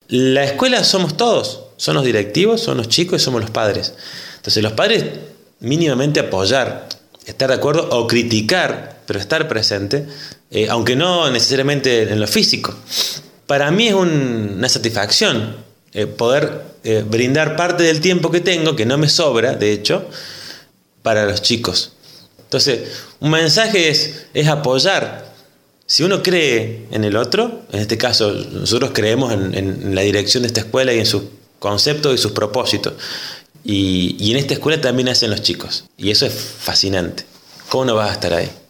La escuela somos todos, son los directivos, son los chicos y somos los padres. Entonces los padres mínimamente apoyar, estar de acuerdo o criticar, pero estar presente, aunque no necesariamente en lo físico. Para mí es una satisfacción poder brindar parte del tiempo que tengo, que no me sobra, de hecho, para los chicos. Entonces, un mensaje es apoyar. Si uno cree en el otro, en este caso nosotros creemos en la dirección de esta escuela y en sus conceptos y sus propósitos. Y en esta escuela también hacen los chicos. Y eso es fascinante. ¿Cómo no vas a estar ahí?